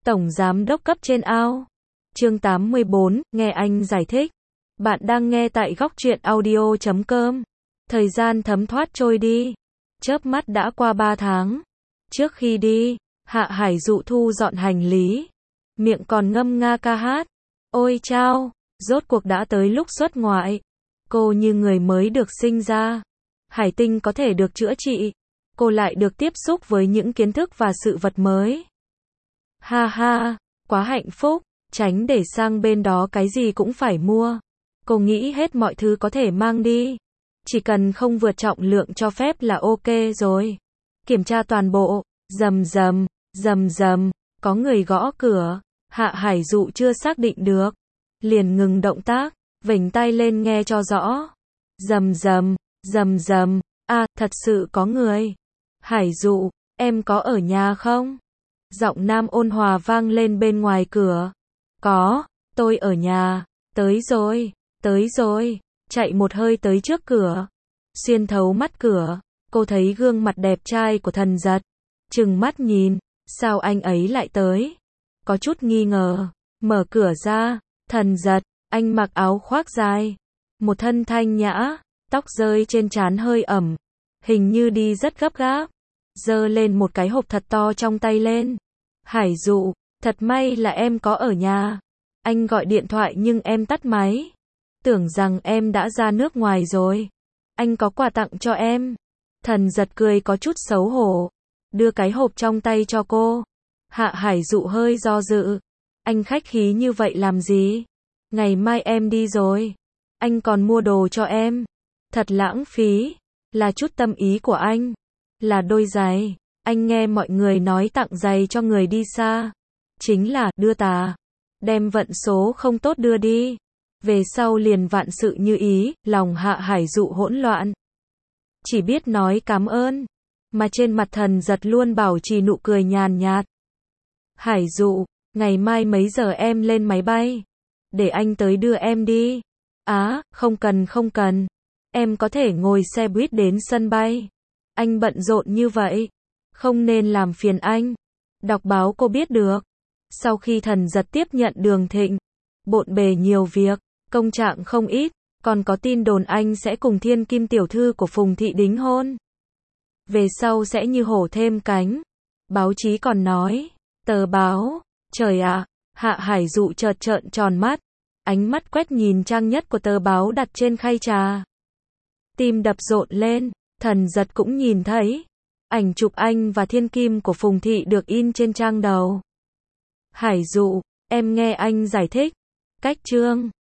Tổng giám đốc cấp trên ao. Chương 84, nghe anh giải thích. Bạn đang nghe tại góc truyện audio.com. Thời gian thấm thoát trôi đi. Chớp mắt đã qua 3 tháng. Trước khi đi, Hạ Hải Dụ thu dọn hành lý. Miệng còn ngâm nga ca hát. Ôi chao, rốt cuộc đã tới lúc xuất ngoại. Cô như người mới được sinh ra. Hải tinh có thể được chữa trị. Cô lại được tiếp xúc với những kiến thức và sự vật mới. Ha ha, quá hạnh phúc, tránh để sang bên đó cái gì cũng phải mua. Cô nghĩ hết mọi thứ có thể mang đi. Chỉ cần không vượt trọng lượng cho phép là ok rồi. Kiểm tra toàn bộ, rầm rầm, có người gõ cửa. Hạ Hải Dụ chưa xác định được. Liền ngừng động tác, vểnh tai lên nghe cho rõ. Rầm rầm, thật sự có người. Hải Dụ, em có ở nhà không? Giọng nam ôn hòa vang lên bên ngoài cửa. Có, tôi ở nhà. Tới rồi. Chạy một hơi tới trước cửa. Xuyên thấu mắt cửa, cô thấy gương mặt đẹp trai của Thần Giật. Trừng mắt nhìn, sao anh ấy lại tới? Có chút nghi ngờ, mở cửa ra, Thần Giật, anh mặc áo khoác dài. Một thân thanh nhã, tóc rơi trên trán hơi ẩm. Hình như đi rất gấp gáp. Giơ lên một cái hộp thật to trong tay lên. Hải Dụ, thật may là em có ở nhà. Anh gọi điện thoại nhưng em tắt máy. Tưởng rằng em đã ra nước ngoài rồi. Anh có quà tặng cho em. Thần Giật cười có chút xấu hổ. Đưa cái hộp trong tay cho cô. Hạ Hải Dụ hơi do dự. Anh khách khí như vậy làm gì? Ngày mai em đi rồi. Anh còn mua đồ cho em. Thật lãng phí. Là chút tâm ý của anh. Là đôi giày. Anh nghe mọi người nói tặng giày cho người đi xa. Chính là đưa tà. Đem vận số không tốt đưa đi. Về sau liền vạn sự như ý, lòng Hạ Hải Dụ hỗn loạn. Chỉ biết nói cảm ơn. Mà trên mặt Thần Giật luôn bảo trì nụ cười nhàn nhạt. Hải Dụ, ngày mai mấy giờ em lên máy bay? Để anh tới đưa em đi. Không cần. Em có thể ngồi xe buýt đến sân bay. Anh bận rộn như vậy. Không nên làm phiền anh. Đọc báo cô biết được. Sau khi Thần Giật tiếp nhận Đường Thịnh, bộn bề nhiều việc, công trạng không ít, còn có tin đồn anh sẽ cùng Thiên Kim tiểu thư của Phùng Thị đính hôn. Về sau sẽ như hổ thêm cánh. Báo chí còn nói, tờ báo, trời ạ, Hạ Hải Dụ chợt trợn tròn mắt, ánh mắt quét nhìn trang nhất của tờ báo đặt trên khay trà. Tim đập rộn lên, Thần Giật cũng nhìn thấy. Ảnh chụp anh và Thiên Kim của Phùng Thị được in trên trang đầu. Hải Dụ, em nghe anh giải thích. Cách chương